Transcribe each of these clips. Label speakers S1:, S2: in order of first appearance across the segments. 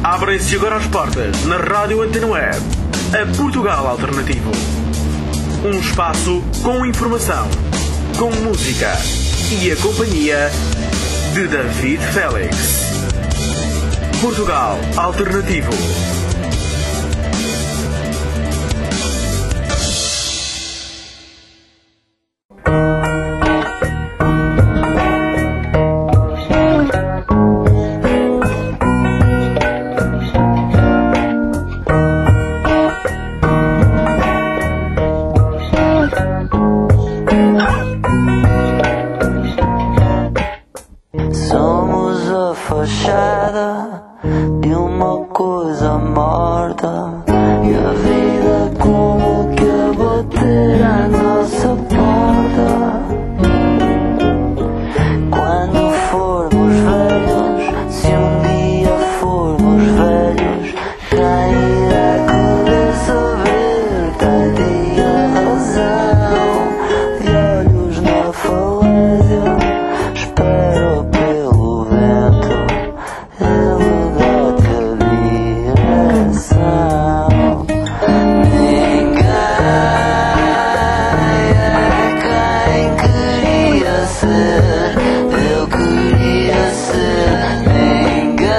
S1: Abrem-se agora as portas na Rádio Antena Web, a Portugal Alternativo. Um espaço com informação, com música e a companhia de David Félix. Portugal Alternativo.
S2: Somos a fachada de uma coisa morta, e a vida como que a bater à nossa porta. Quando formos velhos, se um dia formos velhos, quem irá querer saber? Tem a razão, de olhos na falésia, espero pelo vento, ele dá-te a direção. Ninguém é quem queria ser, eu queria ser. Ninguém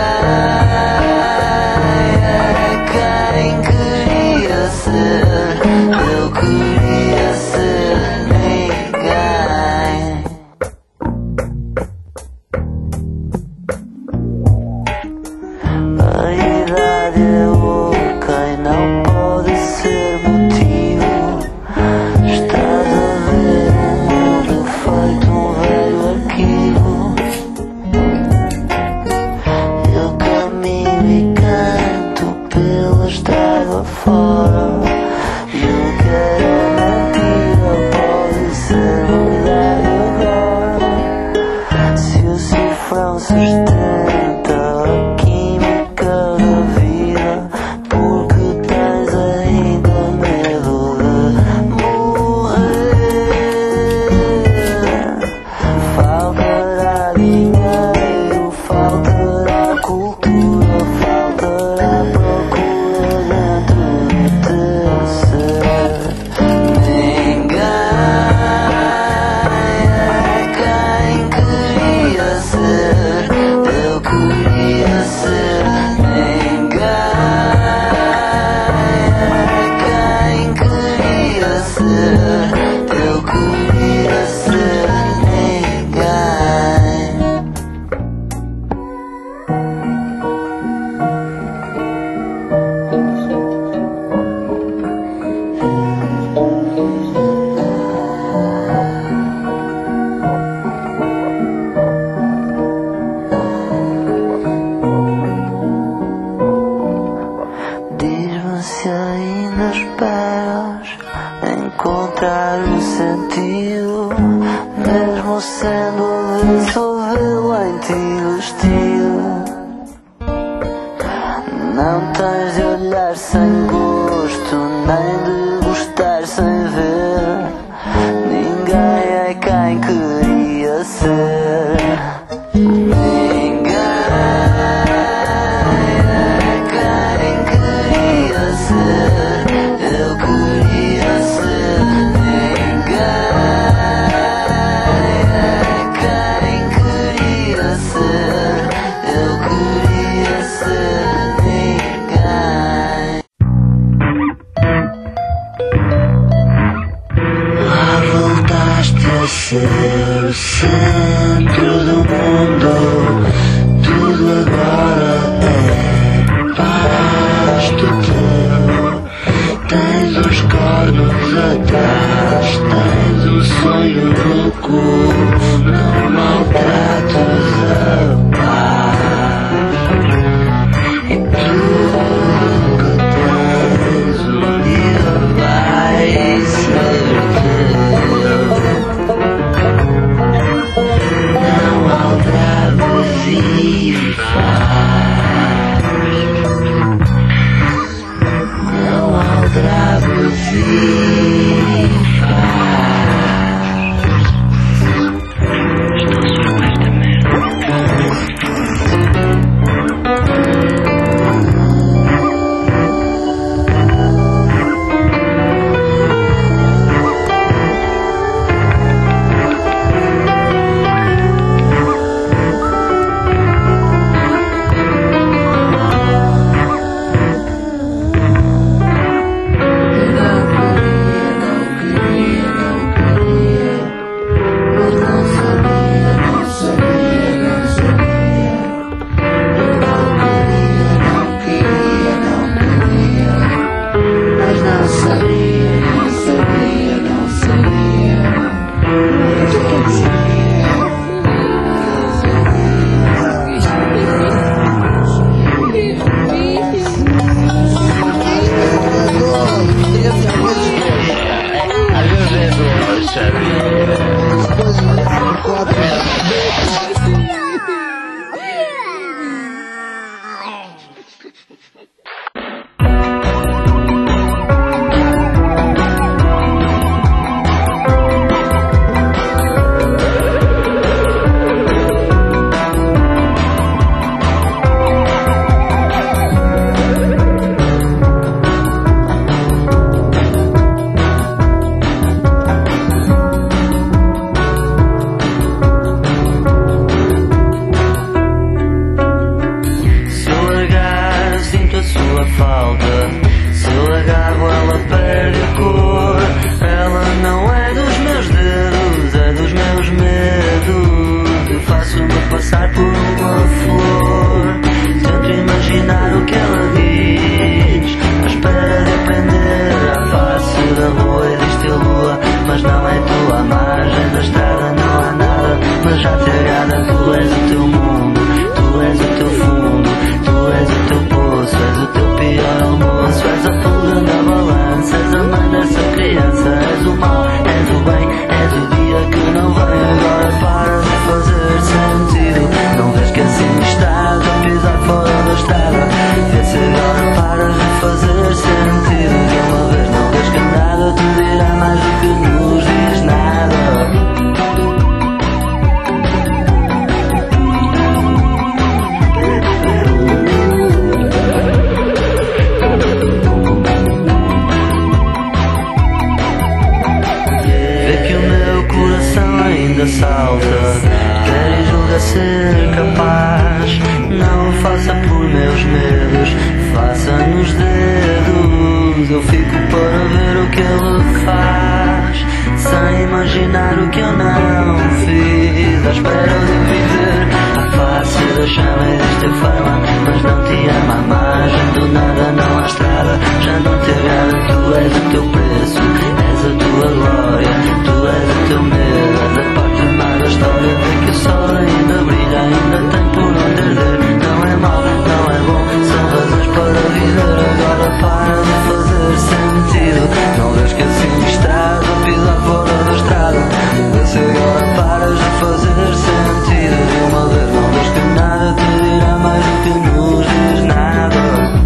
S2: é quem queria ser, eu queria ser. Ninguém. A idade é louca e não pode ser motivo. Estás a ver um mundo feito um velho arquivo. Eu caminho e canto pela estrada fora, e o que era mentira pode ser verdade agora. Se o cifrão sustenta a química da vida, porque tens ainda medo de morrer. Faltará dinheiro, faltará cultura, faltará procura dentro do teu ser. Ninguém é quem queria ser, eu queria ser. Ninguém é quem queria ser, eu queria ser. Ninguém. Diz-me se ainda esperas encontrar o sentido, mesmo sendo avesso a vê-lo em ti vestido. Não tens de olhar sem gosto, nem de gostar sem ver. Ninguém é quem queria ser. Ninguém é quem queria ser, eu queria ser. Ninguém é quem queria ser, eu queria ser. Ninguém. faça por meus medos, faça nos dedos. Eu fico para ver o que ele faz, sem imaginar o que eu não fiz. À espera de viver a face da chama e desta forma, mas não te ama mais. Do nada não há estrada, já não te agrada. Tu és o teu preço, és a tua glória, tu és o teu medo, és a parte má da história. Vê que o sol ainda brilha, ainda tem por onde arder. Não é mau, não é bom, são razões para viver. Agora para de fazer sentido, não vês que assim estás a pisar fora da estrada. Vê se agora paras de fazer sentido. De uma vez não vês que nada te dirá mais do que nos diz nada.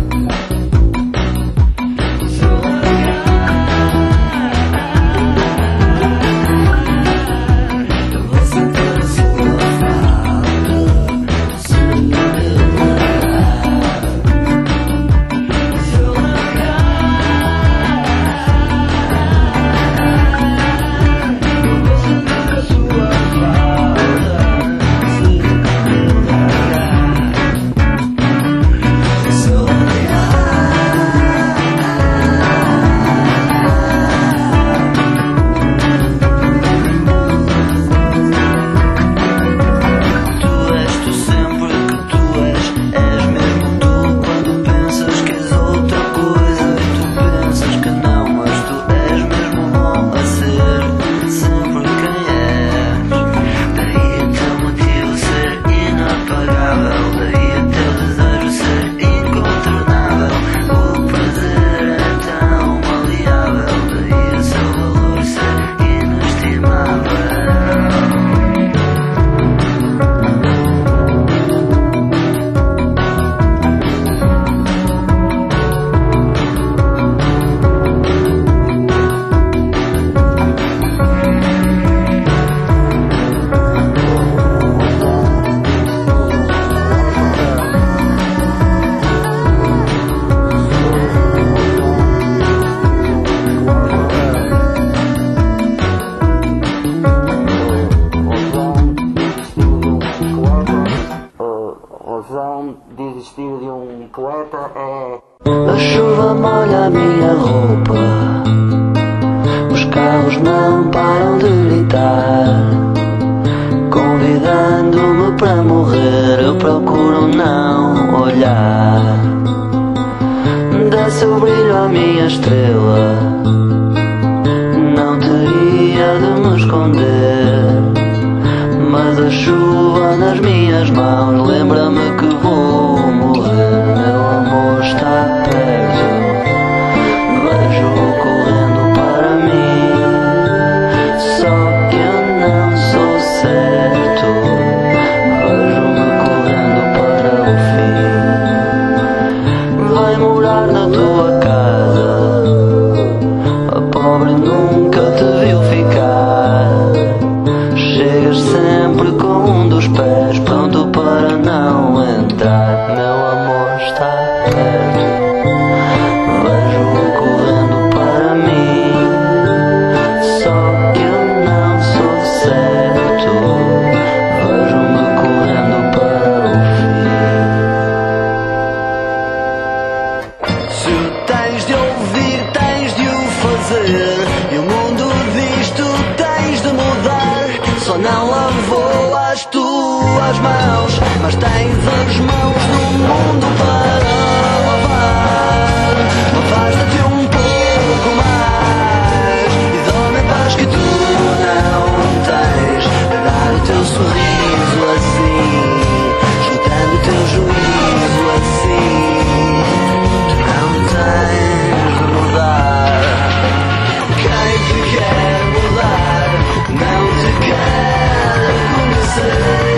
S2: A chuva molha a minha roupa, os carros não param de gritar, convidando-me para morrer. Eu procuro não olhar. Desce o brilho à minha estrela, não teria de me esconder, mas a chuva nas minhas mãos lembra-me que vou morrer. Meu amor está perto, vejo-o correndo para mim, só que eu não sou certo. Vejo-me correndo para o fim. Vai morar na tua casa, a pobre nunca te viu ficar. Chegas sempre com um dos pés pronto para não entrar. Meu amor está perto, vejo-o correndo para mim, só que eu não sou certo. Vejo-me correndo para o fim. Se tens de ouvir, tens de o fazer, e o mundo disto tens de mudar. Só não lavou as tuas mãos, mas tens as mãos do mundo para lavar. Afasta-te um pouco mais e dorme em paz que tu não tens. Dar o teu sorriso assim, escutando o teu juízo assim. Tu não tens de mudar. Quem te quer mudar não te quer conhecer.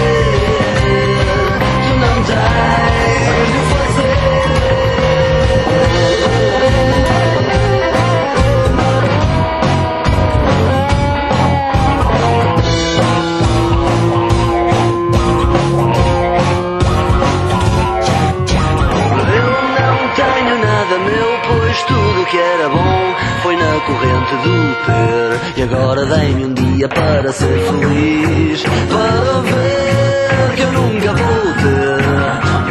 S2: Tu não tens de fazer. Eu não tenho nada meu, pois tudo que era bom foi na corrente do ter. E agora dei-me um dia para ser feliz, para ver que eu nunca vou ter.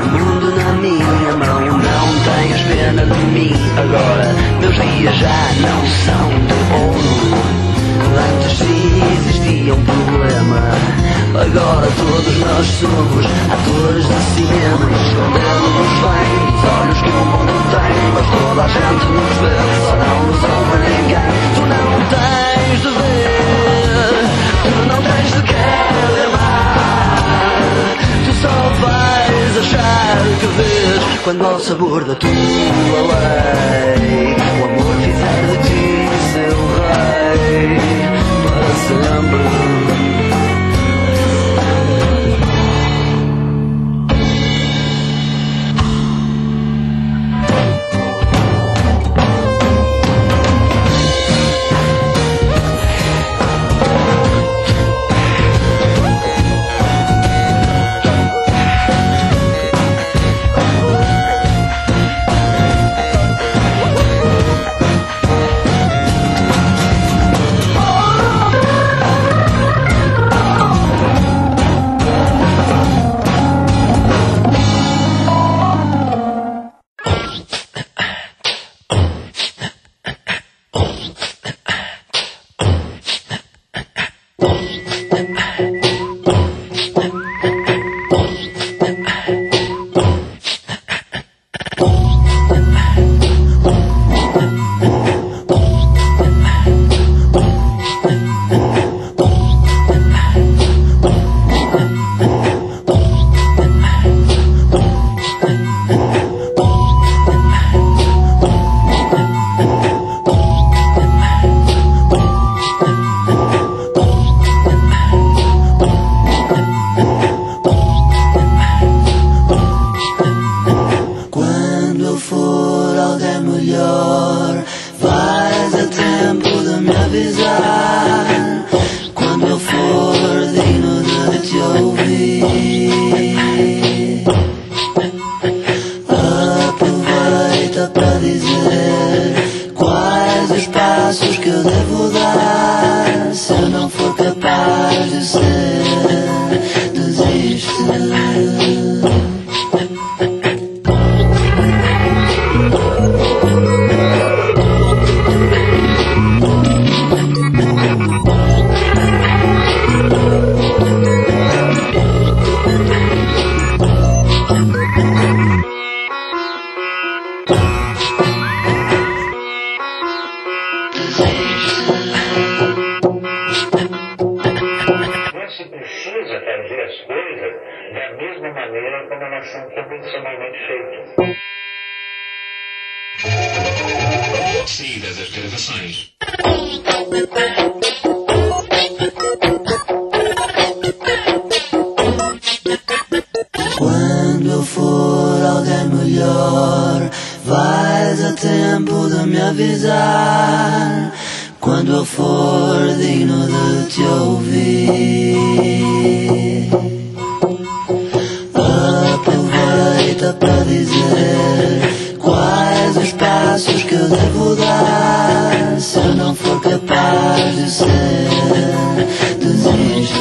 S2: quando ao sabor da tua lei o amor fizer de ti seu rei para sempre.
S3: Quando eu for alguém melhor, vais a tempo de me avisar. Quando eu for digno de te ouvir, aproveita para dizer quais os passos que eu devo dar. Se eu não for capaz de ser, desiste.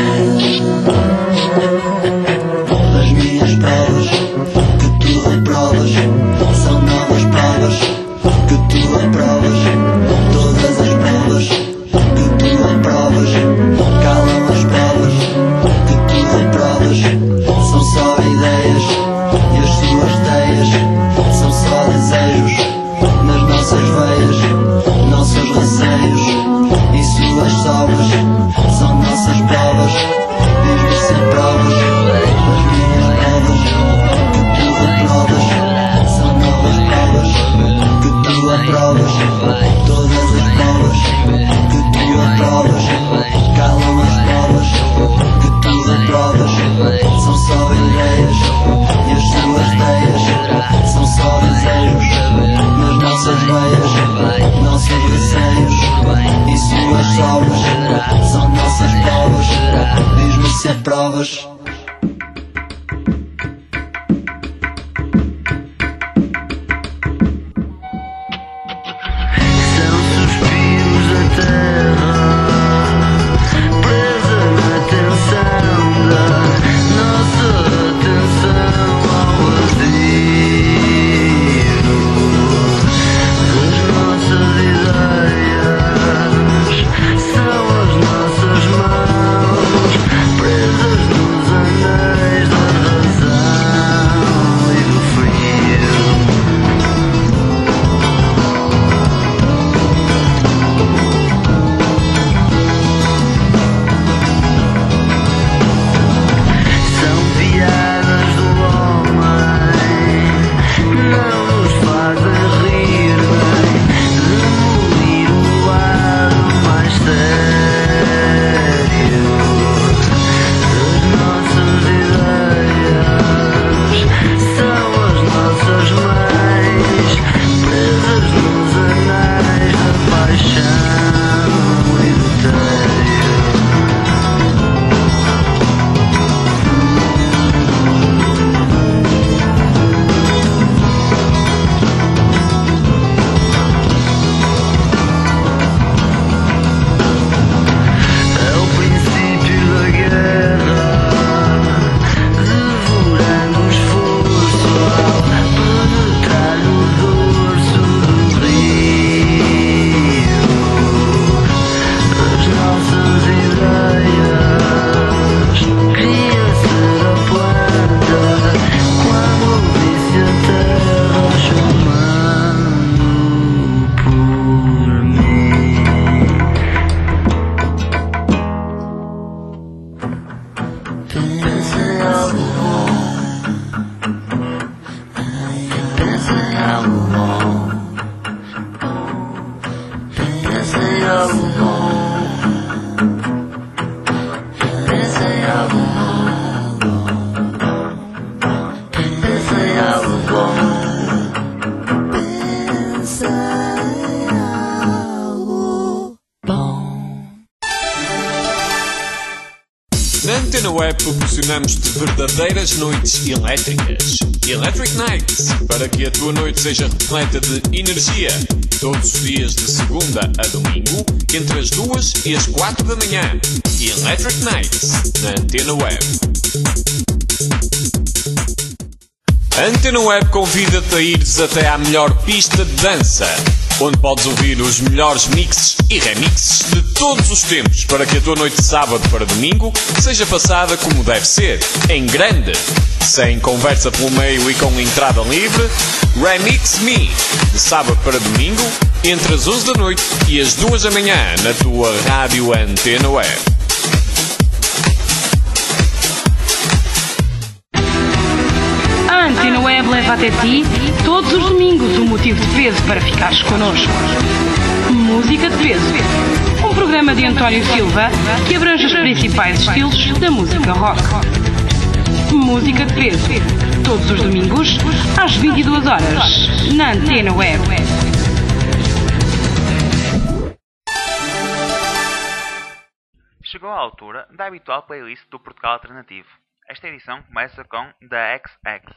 S3: As minhas provas que tu reprovas são novas provas que tu reprovas. Todas as provas que tu reprovas calam as provas que tu reprovas. São só ideias e as suas ideias são só desejos nas nossas veias, nossos receios e suas sobras são nossas provas. Diz-me sem provas. As minhas provas que tu reprovas são novas provas que tu aprovas. Todas as provas que tu aprovas calam as provas que tu reprovas. São só ideias e as suas ideias são só desejos nas nossas veias, nossos receios e suas sobras são nossas provas. Diz-me se aprovas.
S2: São as nossas mãos presas nos
S4: proporcionamos-te verdadeiras noites elétricas. Electric Nights, para que a tua noite seja repleta de energia. Todos os dias de segunda a domingo, entre as 2 e as 4 da manhã. Electric Nights, na Antena Web. A Antena Web convida-te a ires até à melhor pista de dança, onde podes ouvir os melhores mixes e remixes de todos os tempos, para que a tua noite de sábado para domingo seja passada como deve ser, em grande, sem conversa pelo meio e com entrada livre. Remix Me, de sábado para domingo, entre as 11 da noite e as 2 da manhã, na tua rádio Antena Web.
S5: A Antena Web leva até ti, todos os domingos, um motivo de peso para ficares connosco. Música de peso. Um programa de António Silva que abrange os principais estilos da música rock. Música de peso. Todos os domingos, às 22 horas, na Antena Web.
S6: Chegou a altura da habitual playlist do Portugal Alternativo. Esta edição começa com The XX.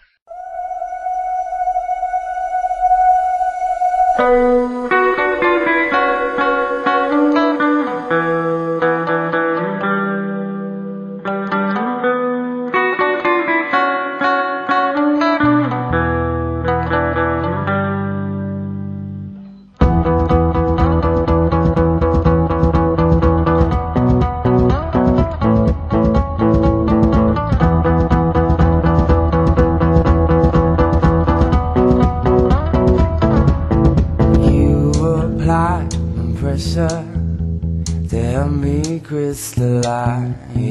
S2: Tell me crystalline,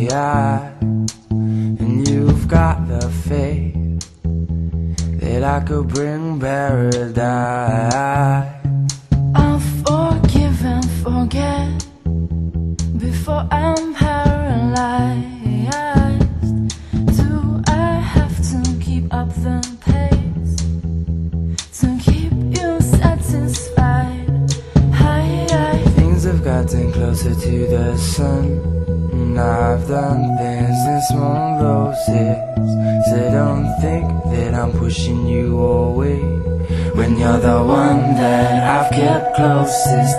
S2: and you've got the faith that I could bring paradise.
S7: I'll forgive and forget before I'm paralyzed. Do I have to keep up the pace to keep you satisfied?
S2: Things have gotten closer to the sun, and I've done things in small doses. So don't think that I'm pushing you away when you're the one that I've kept closest.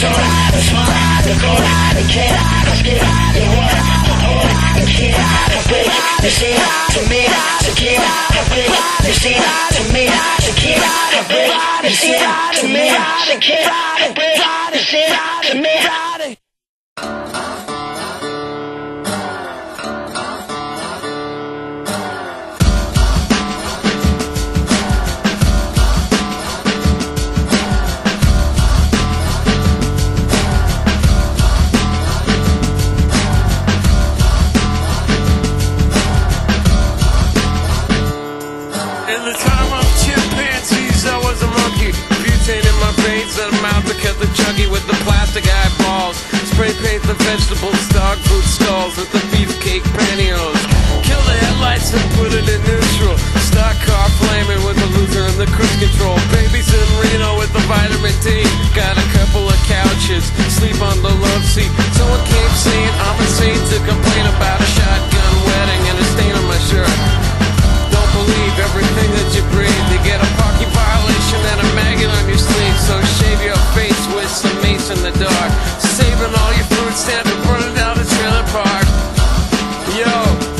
S8: In the time of chimpanzees, I was a monkey. Butane in my veins and a mouth to cut the chuggy with the plastic eyeballs. Spray paint the vegetables, dog food skulls with the beefcake pantyhose. Kill the headlights and put it in neutral. Stock car flaming with the loser and the cruise control. Babies in Reno with the vitamin D. Got a couple of couches, sleep on the love seat. Someone came saying I'm insane to complain about a shotgun wedding and a stain on my shirt. Don't believe everything that you breathe. You get a parking violation and a maggot on your sleeve. So shave your face with some mace in the dark. Saving all your food stamps and burning down the trailer park. Yo,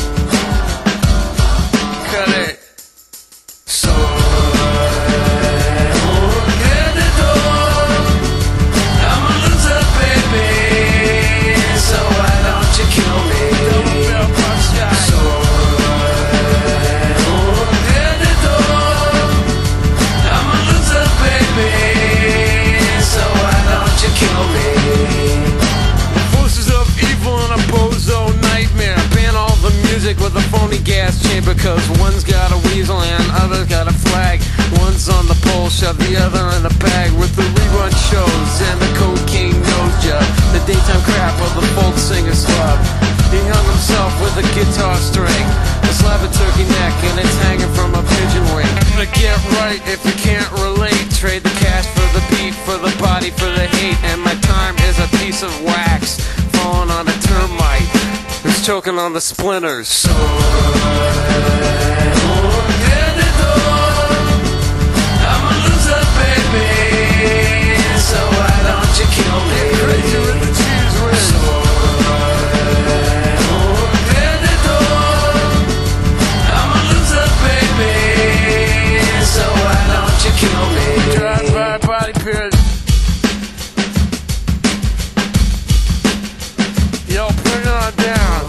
S8: cut it. So get the door. I'm a loser, baby. So why don't you kill me? Double bell pop shot. So kill me. Forces of evil and a bozo nightmare. Ban all the music with a phony gas chamber, cause one's got a weasel and other's got a flag. One's on the pole, shove the other in a bag. With the rerun shows and the cocaine nose job. The daytime crap of the folk singer's love. He hung himself with a guitar string, a slab of turkey neck, and it's hanging from a pigeon wing. To get right if you can't relate, trade the cash for the beat, for the body, for the hate. And my time is a piece of wax falling on a termite who's choking on the splinters. So get the door. I'm a loser, baby. So why don't you kill me? Crazy with the cheese whiz. So get the door. I'm a loser, baby. So why don't you kill me? Drive by body pit. Yo, bring it on down.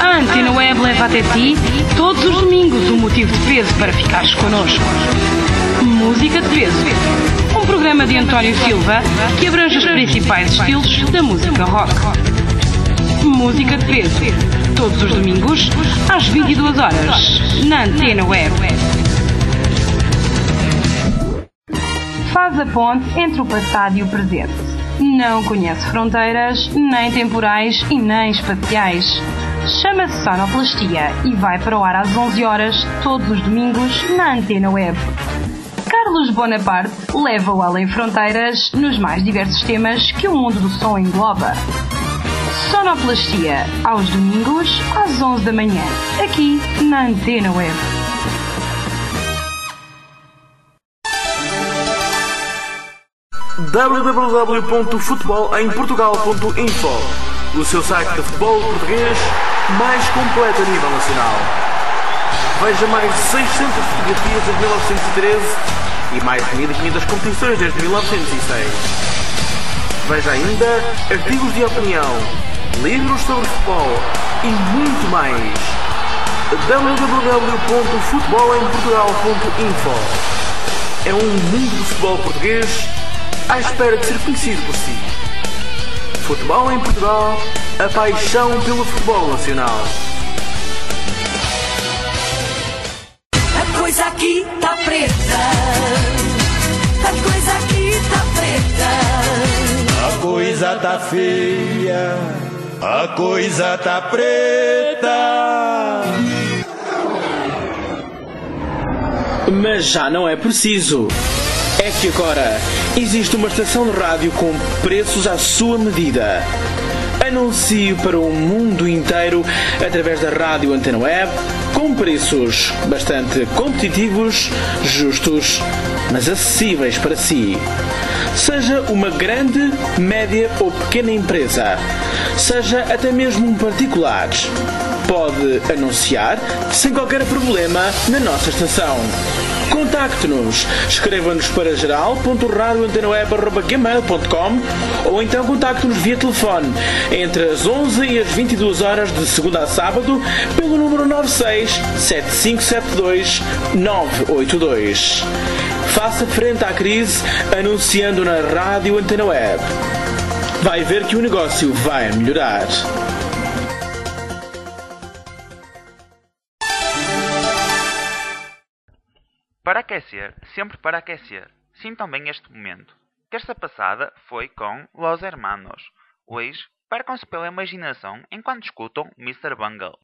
S5: A Antena Web leva até ti, todos os domingos, um motivo de peso para ficares connosco. Música de Peso. Um programa de António Silva que abrange os principais estilos da música rock. Música de Peso. Todos os domingos, às 22 horas, na Antena Web. Faz a ponte entre o passado e o presente. Não conhece fronteiras, nem temporais e nem espaciais. Chama-se Sonoplastia e vai para o ar às 11 horas, todos os domingos, na Antena Web. Carlos Bonaparte leva-o além fronteiras nos mais diversos temas que o mundo do som engloba. Sonoplastia, aos domingos, às 11 da manhã, aqui na Antena Web.
S1: www.futebolemportugal.info, o seu site de futebol português mais completo a nível nacional. Veja mais de 600 fotografias desde 1913 e mais de 1500 competições desde 1906. Veja ainda artigos de opinião, livros sobre futebol e muito mais. www.futebolemportugal.info é um mundo do futebol português à espera de ser conhecido por si. Futebol em Portugal, a paixão pelo futebol nacional.
S7: A coisa aqui tá preta. A coisa aqui tá preta.
S3: A coisa tá feia, a coisa tá preta.
S1: Mas já não é preciso. É que agora existe uma estação de rádio com preços à sua medida. Anuncie para o mundo inteiro através da Rádio Antena Web com preços bastante competitivos, justos, mas acessíveis para si. Seja uma grande, média ou pequena empresa, seja até mesmo um particular, pode anunciar sem qualquer problema na nossa estação. Contacte-nos, escreva-nos para geral.radioantenaweb@gmail.com ou então contacte-nos via telefone entre as 11 e as 22 horas de segunda a sábado pelo número 96 7572 982. Faça frente à crise anunciando na Rádio Antena Web. Vai ver que o negócio vai melhorar.
S6: Para aquecer, sempre para aquecer. Sintam bem este momento. Terça passada foi com Los Hermanos. Hoje, percam-se pela imaginação enquanto escutam Mr. Bungle.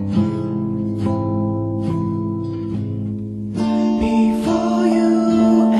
S2: Before you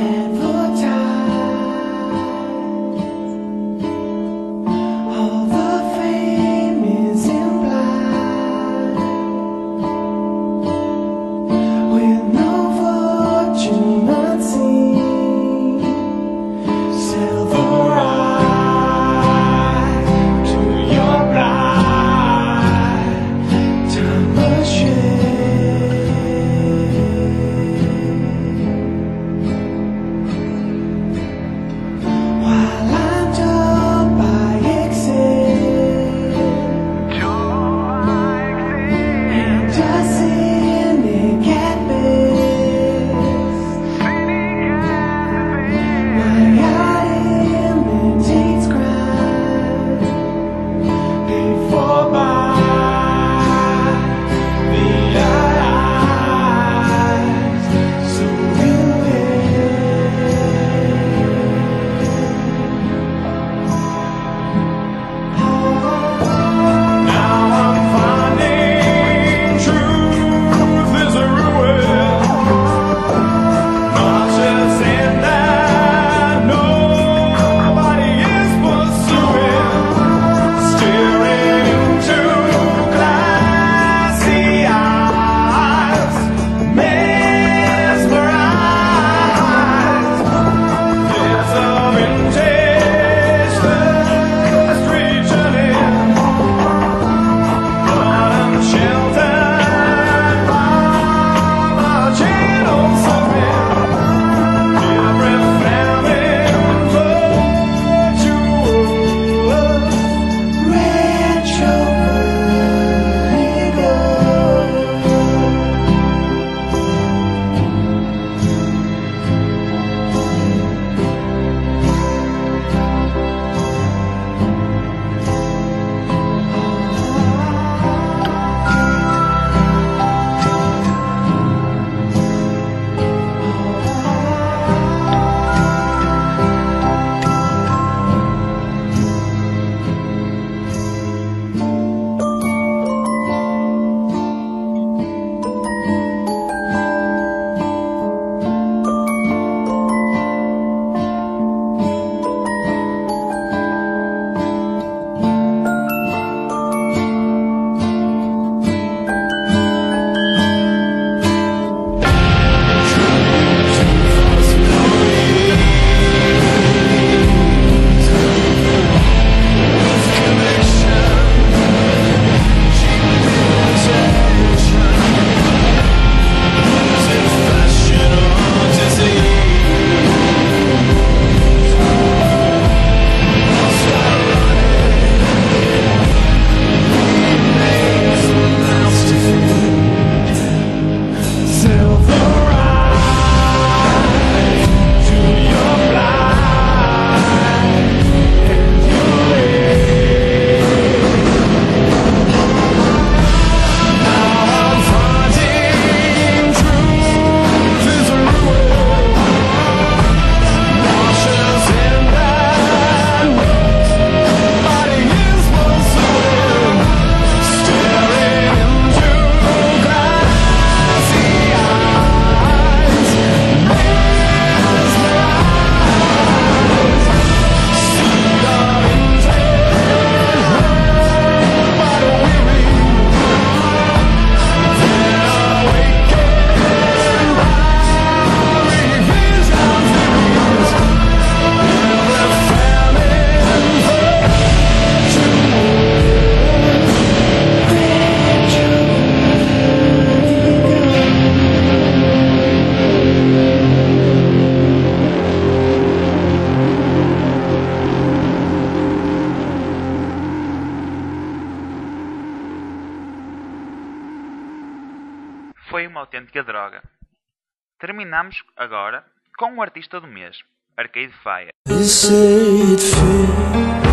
S6: autêntica droga. Terminamos agora com o artista do mês, Arcade Fire.
S3: You say it feels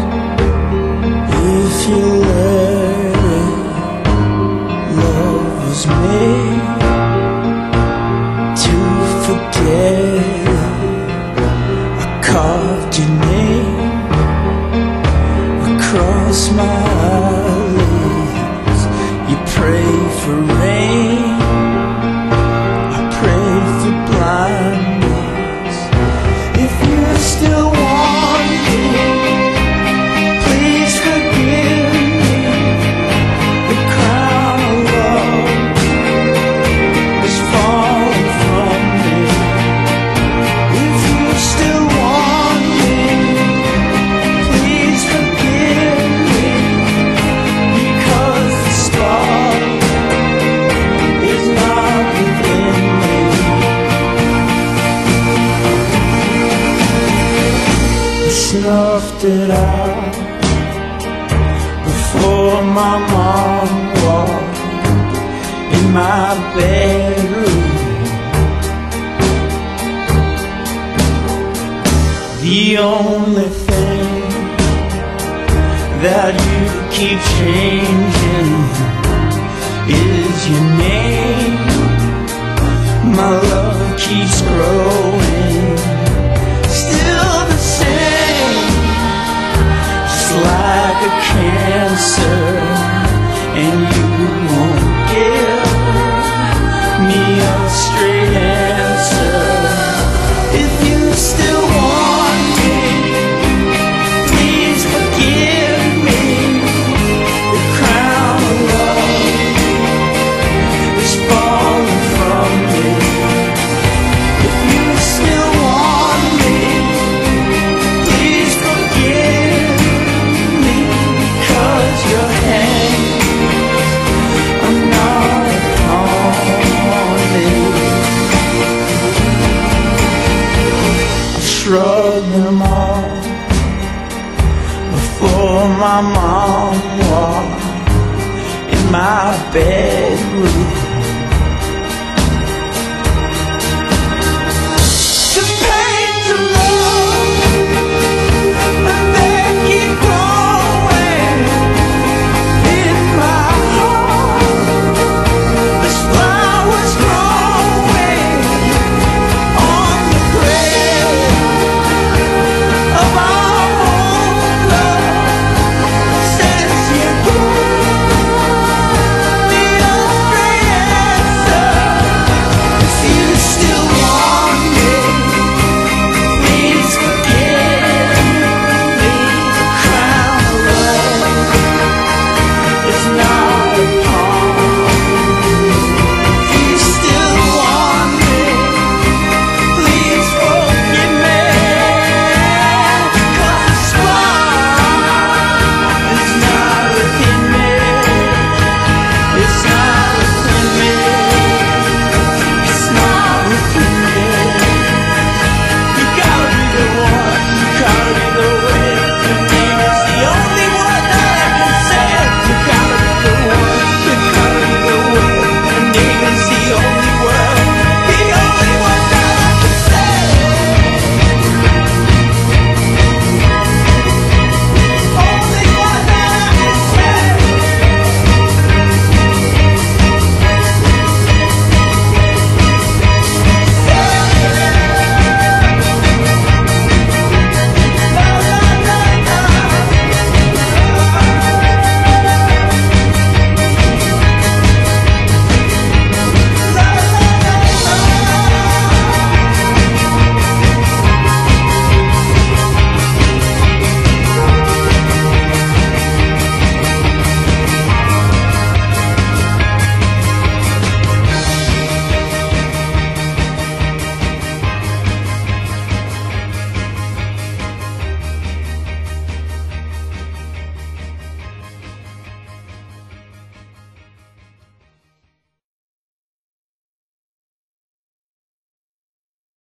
S3: if you let it. Love was made to forget. I carved your name across my eyelids. You pray for rain, I pray for blindness. If you still want me, please forgive me. The crown of love is falling from me. If you still want me, please forgive me, because the spark is not within me. I snuffed it out before my mom walked in my bedroom. The only thing that you keep changing is your name. My love keeps growing, still the same, just like a cancer, and you won't give me a straight answer. If you still want me, please forgive me. The crown of love is falling from me. If you still want me, please forgive me, 'cause your hands are not upon me. I shrugged them off before my mom walked in my bedroom.